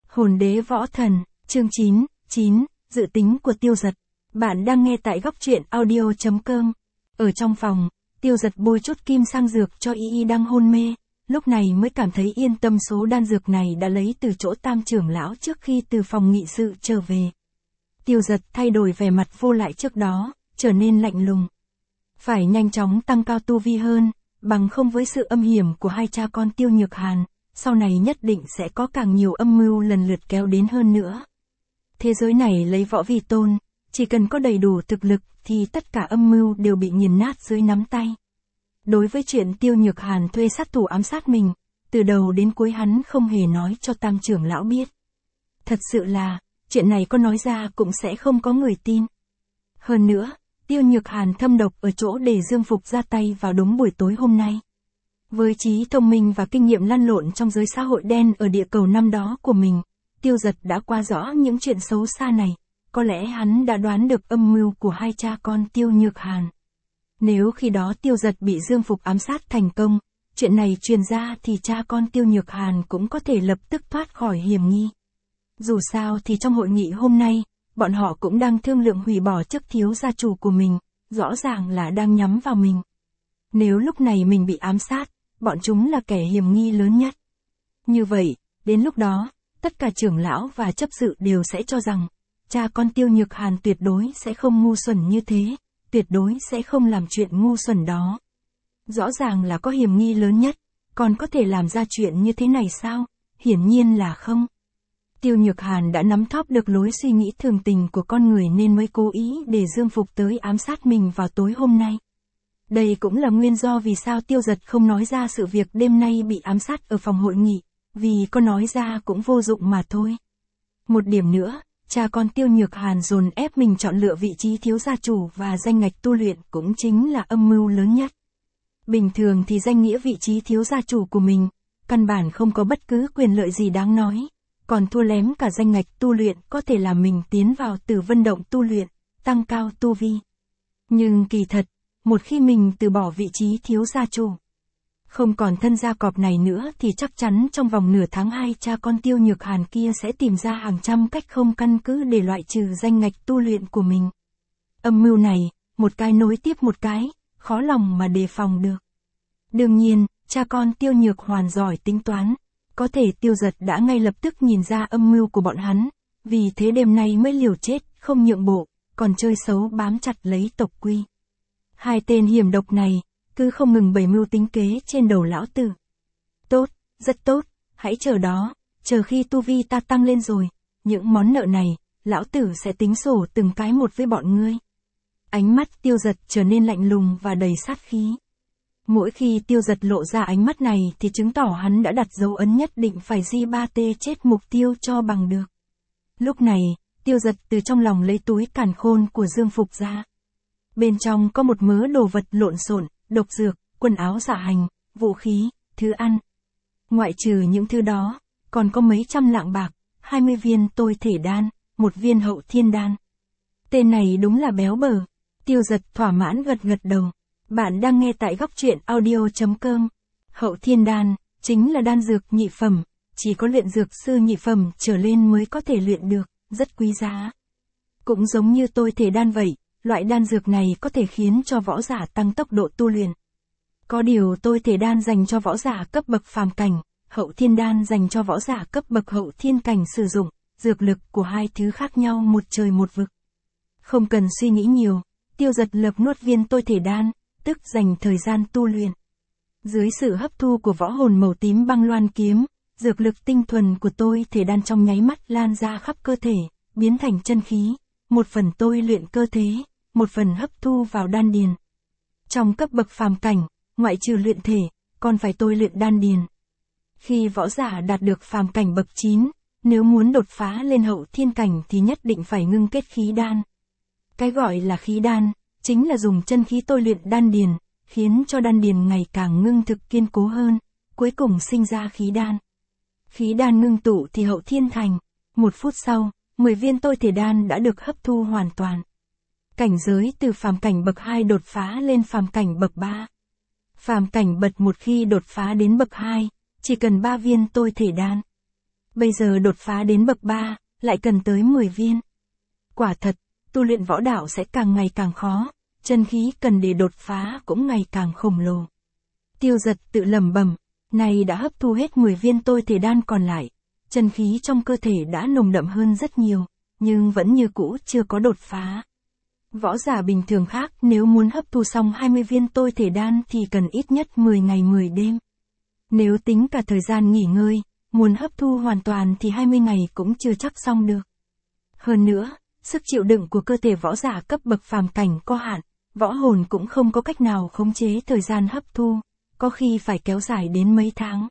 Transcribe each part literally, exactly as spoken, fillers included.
Hồn đế võ thần, chương chín, chín, dự tính của Tiêu Dật. Bạn đang nghe tại góc truyện audio chấm com. Ở trong phòng, Tiêu Dật bôi chút kim sang dược cho Y Y đang hôn mê, lúc này mới cảm thấy yên tâm số đan dược này đã lấy từ chỗ Tam trưởng lão trước khi từ phòng nghị sự trở về. Tiêu Dật thay đổi vẻ mặt vô lại trước đó, trở nên lạnh lùng. Phải nhanh chóng tăng cao tu vi hơn, bằng không với sự âm hiểm của hai cha con Tiêu Nhược Hàn, sau này nhất định sẽ có càng nhiều âm mưu lần lượt kéo đến hơn nữa. Thế giới này lấy võ vi tôn, chỉ cần có đầy đủ thực lực thì tất cả âm mưu đều bị nghiền nát dưới nắm tay. Đối với chuyện Tiêu Nhược Hàn thuê sát thủ ám sát mình, từ đầu đến cuối hắn không hề nói cho Tam trưởng lão biết. Thật sự là, chuyện này có nói ra cũng sẽ không có người tin. Hơn nữa, Tiêu Nhược Hàn thâm độc ở chỗ để Dương Phục ra tay vào đúng buổi tối hôm nay. Với trí thông minh và kinh nghiệm lăn lộn trong giới xã hội đen ở địa cầu năm đó của mình, Tiêu Dật đã qua rõ những chuyện xấu xa này, có lẽ hắn đã đoán được âm mưu của hai cha con Tiêu Nhược Hàn. Nếu khi đó Tiêu Dật bị Dương Phục ám sát thành công, chuyện này truyền ra thì cha con Tiêu Nhược Hàn cũng có thể lập tức thoát khỏi hiểm nghi. Dù sao thì trong hội nghị hôm nay, bọn họ cũng đang thương lượng hủy bỏ chức thiếu gia chủ của mình, rõ ràng là đang nhắm vào mình. Nếu lúc này mình bị ám sát, bọn chúng là kẻ hiểm nghi lớn nhất. Như vậy, đến lúc đó, tất cả trưởng lão và chấp sự đều sẽ cho rằng, cha con Tiêu Nhược Hàn tuyệt đối sẽ không ngu xuẩn như thế, tuyệt đối sẽ không làm chuyện ngu xuẩn đó. Rõ ràng là có hiểm nghi lớn nhất, còn có thể làm ra chuyện như thế này sao? Hiển nhiên là không. Tiêu Nhược Hàn đã nắm thóp được lối suy nghĩ thường tình của con người nên mới cố ý để Dương Phục tới ám sát mình vào tối hôm nay. Đây cũng là nguyên do vì sao Tiêu Dật không nói ra sự việc đêm nay bị ám sát ở phòng hội nghị, vì có nói ra cũng vô dụng mà thôi. Một điểm nữa, cha con Tiêu Nhược Hàn dồn ép mình chọn lựa vị trí thiếu gia chủ và danh ngạch tu luyện cũng chính là âm mưu lớn nhất. Bình thường thì danh nghĩa vị trí thiếu gia chủ của mình, căn bản không có bất cứ quyền lợi gì đáng nói, còn thua lém cả danh ngạch tu luyện có thể làm mình tiến vào Tử Vân Động tu luyện, tăng cao tu vi. Nhưng kỳ thật, một khi mình từ bỏ vị trí thiếu gia chủ, không còn thân gia cọp này nữa thì chắc chắn trong vòng nửa tháng hai cha con Tiêu Nhược Hàn kia sẽ tìm ra hàng trăm cách không căn cứ để loại trừ danh ngạch tu luyện của mình. Âm mưu này, một cái nối tiếp một cái, khó lòng mà đề phòng được. Đương nhiên, cha con Tiêu Nhược Hoàn giỏi tính toán, có thể Tiêu Dật đã ngay lập tức nhìn ra âm mưu của bọn hắn, vì thế đêm nay mới liều chết, không nhượng bộ, còn chơi xấu bám chặt lấy tộc quy. Hai tên hiểm độc này, cứ không ngừng bày mưu tính kế trên đầu lão tử. Tốt, rất tốt, hãy chờ đó, chờ khi tu vi ta tăng lên rồi, những món nợ này, lão tử sẽ tính sổ từng cái một với bọn ngươi. Ánh mắt Tiêu Dật trở nên lạnh lùng và đầy sát khí. Mỗi khi Tiêu Dật lộ ra ánh mắt này thì chứng tỏ hắn đã đặt dấu ấn nhất định phải di ba tê chết mục tiêu cho bằng được. Lúc này, Tiêu Dật từ trong lòng lấy túi càn khôn của Dương Phục ra. Bên trong có một mớ đồ vật lộn xộn, độc dược, quần áo dạ hành, vũ khí, thứ ăn. Ngoại trừ những thứ đó, còn có mấy trăm lạng bạc, hai mươi viên tôi thể đan, một viên hậu thiên đan. Tên này đúng là béo bở. Tiêu Dật thỏa mãn gật gật đầu. Bạn đang nghe tại góc truyện audio chấm com. Hậu thiên đan, chính là đan dược nhị phẩm, chỉ có luyện dược sư nhị phẩm trở lên mới có thể luyện được, rất quý giá. Cũng giống như tôi thể đan vậy, loại đan dược này có thể khiến cho võ giả tăng tốc độ tu luyện. Có điều tôi thể đan dành cho võ giả cấp bậc phàm cảnh, hậu thiên đan dành cho võ giả cấp bậc hậu thiên cảnh sử dụng, dược lực của hai thứ khác nhau một trời một vực. Không cần suy nghĩ nhiều, Tiêu Dật lập nuốt viên tôi thể đan, tức dành thời gian tu luyện. Dưới sự hấp thu của võ hồn màu tím băng loan kiếm, dược lực tinh thuần của tôi thể đan trong nháy mắt lan ra khắp cơ thể, biến thành chân khí, một phần tôi luyện cơ thể, một phần hấp thu vào đan điền. Trong cấp bậc phàm cảnh, ngoại trừ luyện thể, còn phải tôi luyện đan điền. Khi võ giả đạt được phàm cảnh bậc chín, nếu muốn đột phá lên hậu thiên cảnh thì nhất định phải ngưng kết khí đan. Cái gọi là khí đan, chính là dùng chân khí tôi luyện đan điền, khiến cho đan điền ngày càng ngưng thực kiên cố hơn, cuối cùng sinh ra khí đan. Khí đan ngưng tụ thì hậu thiên thành, một phút sau, mười viên tôi thể đan đã được hấp thu hoàn toàn. Cảnh giới từ phàm cảnh bậc hai đột phá lên phàm cảnh bậc ba. Phàm cảnh bậc một khi đột phá đến bậc hai, chỉ cần ba viên tôi thể đan. Bây giờ đột phá đến bậc ba, lại cần tới mười viên. Quả thật, tu luyện võ đạo sẽ càng ngày càng khó, chân khí cần để đột phá cũng ngày càng khổng lồ. Tiêu Dật tự lẩm bẩm, này đã hấp thu hết mười viên tôi thể đan còn lại, chân khí trong cơ thể đã nồng đậm hơn rất nhiều, nhưng vẫn như cũ chưa có đột phá. Võ giả bình thường khác nếu muốn hấp thu xong hai mươi viên tôi thể đan thì cần ít nhất mười ngày mười đêm. Nếu tính cả thời gian nghỉ ngơi, muốn hấp thu hoàn toàn thì hai mươi ngày cũng chưa chắc xong được. Hơn nữa, sức chịu đựng của cơ thể võ giả cấp bậc phàm cảnh có hạn, võ hồn cũng không có cách nào khống chế thời gian hấp thu, có khi phải kéo dài đến mấy tháng.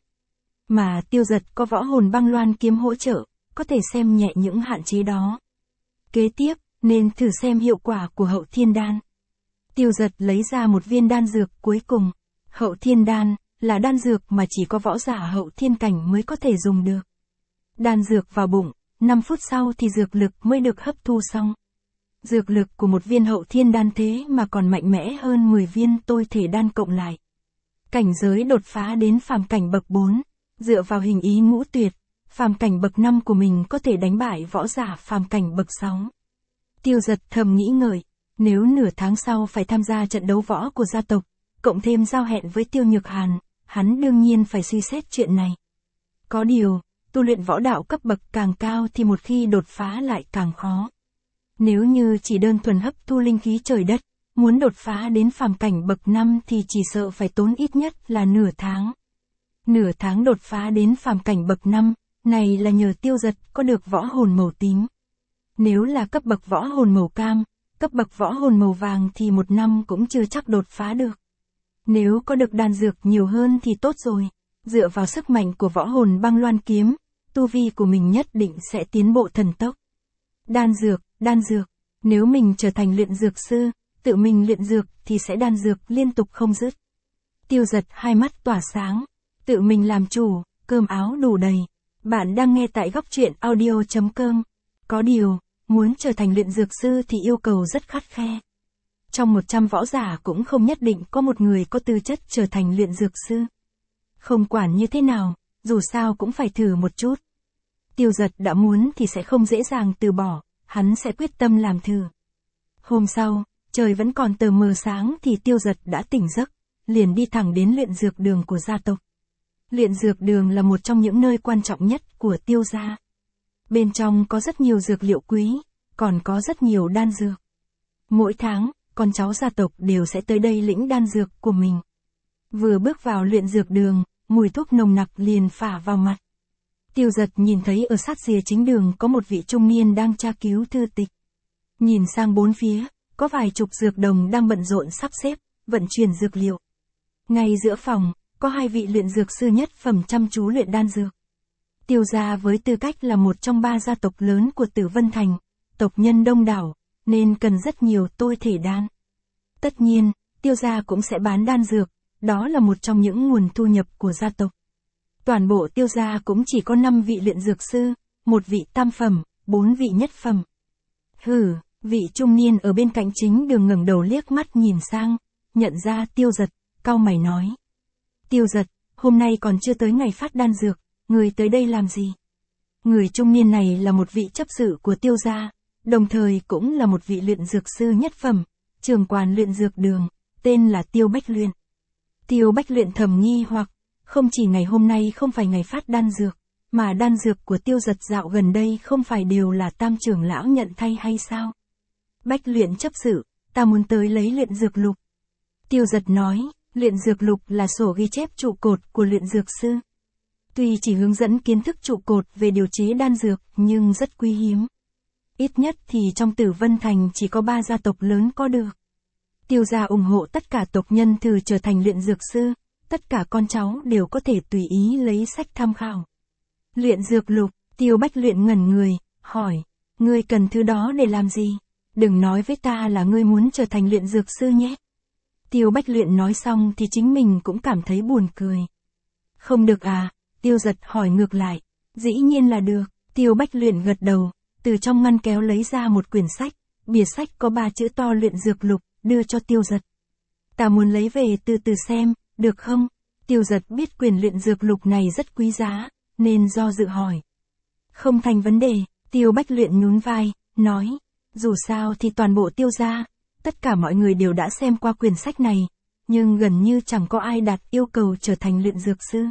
Mà Tiêu Dật có võ hồn băng loan kiếm hỗ trợ, có thể xem nhẹ những hạn chế đó. Kế tiếp, nên thử xem hiệu quả của hậu thiên đan. Tiêu Dật lấy ra một viên đan dược cuối cùng. Hậu thiên đan là đan dược mà chỉ có võ giả hậu thiên cảnh mới có thể dùng được. Đan dược vào bụng, năm phút sau thì dược lực mới được hấp thu xong. Dược lực của một viên hậu thiên đan thế mà còn mạnh mẽ hơn mười viên tôi thể đan cộng lại. Cảnh giới đột phá đến phàm cảnh bậc bốn, dựa vào hình ý ngũ tuyệt, phàm cảnh bậc năm của mình có thể đánh bại võ giả phàm cảnh bậc sáu. Tiêu Dật thầm nghĩ ngợi, nếu nửa tháng sau phải tham gia trận đấu võ của gia tộc, cộng thêm giao hẹn với Tiêu Nhược Hàn, hắn đương nhiên phải suy xét chuyện này. Có điều, tu luyện võ đạo cấp bậc càng cao thì một khi đột phá lại càng khó. Nếu như chỉ đơn thuần hấp thu linh khí trời đất, muốn đột phá đến phàm cảnh bậc năm thì chỉ sợ phải tốn ít nhất là nửa tháng. Nửa tháng đột phá đến phàm cảnh bậc năm, này là nhờ Tiêu Dật có được võ hồn màu tím. Nếu là cấp bậc võ hồn màu cam, cấp bậc võ hồn màu vàng thì một năm cũng chưa chắc đột phá được. Nếu có được đan dược nhiều hơn thì tốt rồi, dựa vào sức mạnh của võ hồn băng loan kiếm, tu vi của mình nhất định sẽ tiến bộ thần tốc. Đan dược, đan dược, nếu mình trở thành luyện dược sư, tự mình luyện dược thì sẽ đan dược liên tục không dứt. Tiêu Dật hai mắt tỏa sáng, tự mình làm chủ, cơm áo đủ đầy. Bạn đang nghe tại góc truyện audio chấm com. Có điều, muốn trở thành luyện dược sư thì yêu cầu rất khắt khe. Trong một trăm võ giả cũng không nhất định có một người có tư chất trở thành luyện dược sư. Không quản như thế nào, dù sao cũng phải thử một chút. Tiêu Dật đã muốn thì sẽ không dễ dàng từ bỏ, hắn sẽ quyết tâm làm thử. Hôm sau, trời vẫn còn tờ mờ sáng thì Tiêu Dật đã tỉnh giấc, liền đi thẳng đến luyện dược đường của gia tộc. Luyện dược đường là một trong những nơi quan trọng nhất của Tiêu gia. Bên trong có rất nhiều dược liệu quý, còn có rất nhiều đan dược. Mỗi tháng, con cháu gia tộc đều sẽ tới đây lĩnh đan dược của mình. Vừa bước vào luyện dược đường, mùi thuốc nồng nặc liền phả vào mặt. Tiêu Dật nhìn thấy ở sát rìa chính đường có một vị trung niên đang tra cứu thư tịch. Nhìn sang bốn phía, có vài chục dược đồng đang bận rộn sắp xếp, vận chuyển dược liệu. Ngay giữa phòng, có hai vị luyện dược sư nhất phẩm chăm chú luyện đan dược. Tiêu gia với tư cách là một trong ba gia tộc lớn của Tử Vân Thành, tộc nhân đông đảo, nên cần rất nhiều tôi thể đan. Tất nhiên, Tiêu gia cũng sẽ bán đan dược, đó là một trong những nguồn thu nhập của gia tộc. Toàn bộ Tiêu gia cũng chỉ có năm vị luyện dược sư, một vị tam phẩm, bốn vị nhất phẩm. Hừ, vị trung niên ở bên cạnh chính đường ngẩng đầu liếc mắt nhìn sang, nhận ra Tiêu Dật, cau mày nói. Tiêu Dật, hôm nay còn chưa tới ngày phát đan dược, người tới đây làm gì? Người trung niên này là một vị chấp sự của Tiêu gia, đồng thời cũng là một vị luyện dược sư nhất phẩm, trưởng quản luyện dược đường, tên là Tiêu Bách Luyện. Tiêu Bách Luyện thầm nghi hoặc, không chỉ ngày hôm nay không phải ngày phát đan dược, mà đan dược của Tiêu Dật dạo gần đây không phải đều là tam trưởng lão nhận thay hay sao? Bách Luyện chấp sự, ta muốn tới lấy luyện dược lục. Tiêu Dật nói, luyện dược lục là sổ ghi chép trụ cột của luyện dược sư. Tuy chỉ hướng dẫn kiến thức trụ cột về điều chế đan dược nhưng rất quý hiếm. Ít nhất thì trong Tử Vân Thành chỉ có ba gia tộc lớn có được. Tiêu gia ủng hộ tất cả tộc nhân thử trở thành luyện dược sư, tất cả con cháu đều có thể tùy ý lấy sách tham khảo. Luyện dược lục, Tiêu Bách Luyện ngẩn người, hỏi, ngươi cần thứ đó để làm gì? Đừng nói với ta là ngươi muốn trở thành luyện dược sư nhé. Tiêu Bách Luyện nói xong thì chính mình cũng cảm thấy buồn cười. Không được à? Tiêu Dật hỏi ngược lại. Dĩ nhiên là được, Tiêu Bách Luyện gật đầu, từ trong ngăn kéo lấy ra một quyển sách, bìa sách có ba chữ to luyện dược lục, đưa cho Tiêu Dật. Ta muốn lấy về từ từ xem, được không? Tiêu Dật biết quyển luyện dược lục này rất quý giá, nên do dự hỏi. Không thành vấn đề, Tiêu Bách Luyện nhún vai, nói, dù sao thì toàn bộ Tiêu gia, tất cả mọi người đều đã xem qua quyển sách này, nhưng gần như chẳng có ai đạt yêu cầu trở thành luyện dược sư.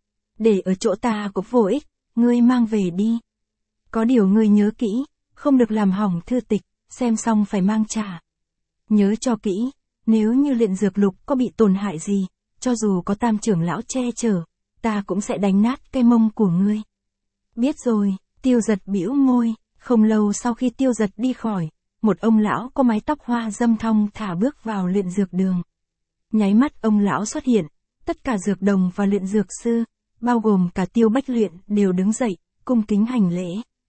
Để ở chỗ ta cũng vô ích, ngươi mang về đi. Có điều ngươi nhớ kỹ, không được làm hỏng thư tịch, xem xong phải mang trả. Nhớ cho kỹ, nếu như luyện dược lục có bị tổn hại gì, cho dù có Tam trưởng lão che chở, ta cũng sẽ đánh nát cái mông của ngươi. Biết rồi, Tiêu Giật bĩu môi, không lâu sau khi Tiêu Giật đi khỏi, một ông lão có mái tóc hoa râm thong thả bước vào luyện dược đường. Nháy mắt ông lão xuất hiện, tất cả dược đồng và luyện dược sư, bao gồm cả Tiêu Bách Luyện đều đứng dậy, cung kính hành lễ.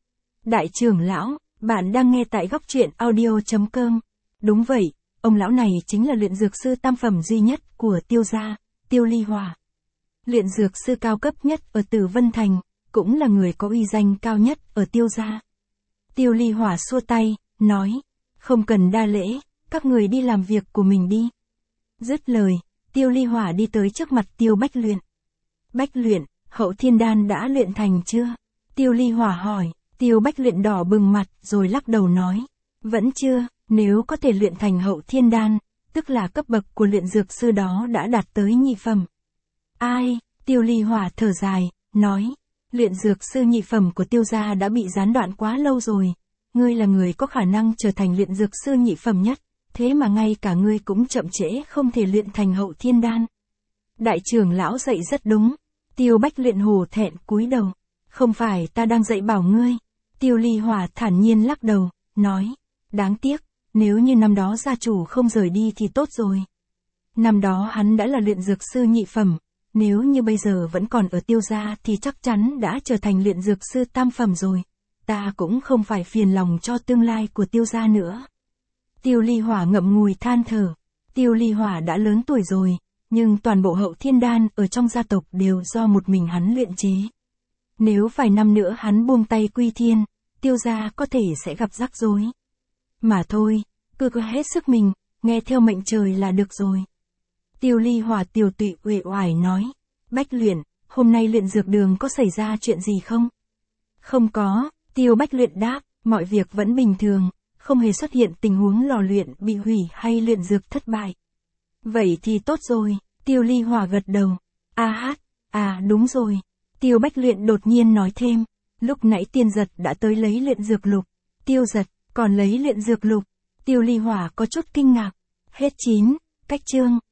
Đại trưởng lão, bạn đang nghe tại góc truyện audio chấm com. Đúng vậy, ông lão này chính là luyện dược sư tam phẩm duy nhất của Tiêu gia, Tiêu Ly Hỏa. Luyện dược sư cao cấp nhất ở Tử Vân Thành, cũng là người có uy danh cao nhất ở Tiêu gia. Tiêu Ly Hỏa xua tay, nói, không cần đa lễ, các người đi làm việc của mình đi. Dứt lời, Tiêu Ly Hỏa đi tới trước mặt Tiêu Bách Luyện. Bách Luyện, hậu thiên đan đã luyện thành chưa? Tiêu Ly Hỏa hỏi. Tiêu Bách Luyện đỏ bừng mặt rồi lắc đầu nói, vẫn chưa, nếu có thể luyện thành hậu thiên đan, tức là cấp bậc của luyện dược sư đó đã đạt tới nhị phẩm. Ai? Tiêu Ly Hỏa thở dài, nói, luyện dược sư nhị phẩm của Tiêu gia đã bị gián đoạn quá lâu rồi, ngươi là người có khả năng trở thành luyện dược sư nhị phẩm nhất, thế mà ngay cả ngươi cũng chậm trễ không thể luyện thành hậu thiên đan. Đại trưởng lão dạy rất đúng. Tiêu Bách Luyện hổ thẹn cúi đầu, không phải ta đang dạy bảo ngươi. Tiêu Ly Hỏa thản nhiên lắc đầu, nói, đáng tiếc, nếu như năm đó gia chủ không rời đi thì tốt rồi. Năm đó hắn đã là luyện dược sư nhị phẩm, nếu như bây giờ vẫn còn ở Tiêu gia thì chắc chắn đã trở thành luyện dược sư tam phẩm rồi. Ta cũng không phải phiền lòng cho tương lai của Tiêu gia nữa. Tiêu Ly Hỏa ngậm ngùi than thở, Tiêu Ly Hỏa đã lớn tuổi rồi, nhưng toàn bộ hậu thiên đan ở trong gia tộc đều do một mình hắn luyện chế. Nếu vài năm nữa hắn buông tay quy thiên, Tiêu gia có thể sẽ gặp rắc rối. Mà thôi, cứ cứ hết sức mình, nghe theo mệnh trời là được rồi. Tiêu Ly Hỏa tiều tụy uể oải nói, Bách Luyện, hôm nay luyện dược đường có xảy ra chuyện gì không? Không có, Tiêu Bách Luyện đáp, mọi việc vẫn bình thường, không hề xuất hiện tình huống lò luyện bị hủy hay luyện dược thất bại. Vậy thì tốt rồi, Tiêu Ly Hỏa gật đầu. A hát, à đúng rồi. Tiêu Bách Luyện đột nhiên nói thêm, lúc nãy Tiên Giật đã tới lấy luyện dược lục. Tiêu Giật, còn lấy luyện dược lục. Tiêu Ly Hỏa có chút kinh ngạc. Hết chín, cách chương.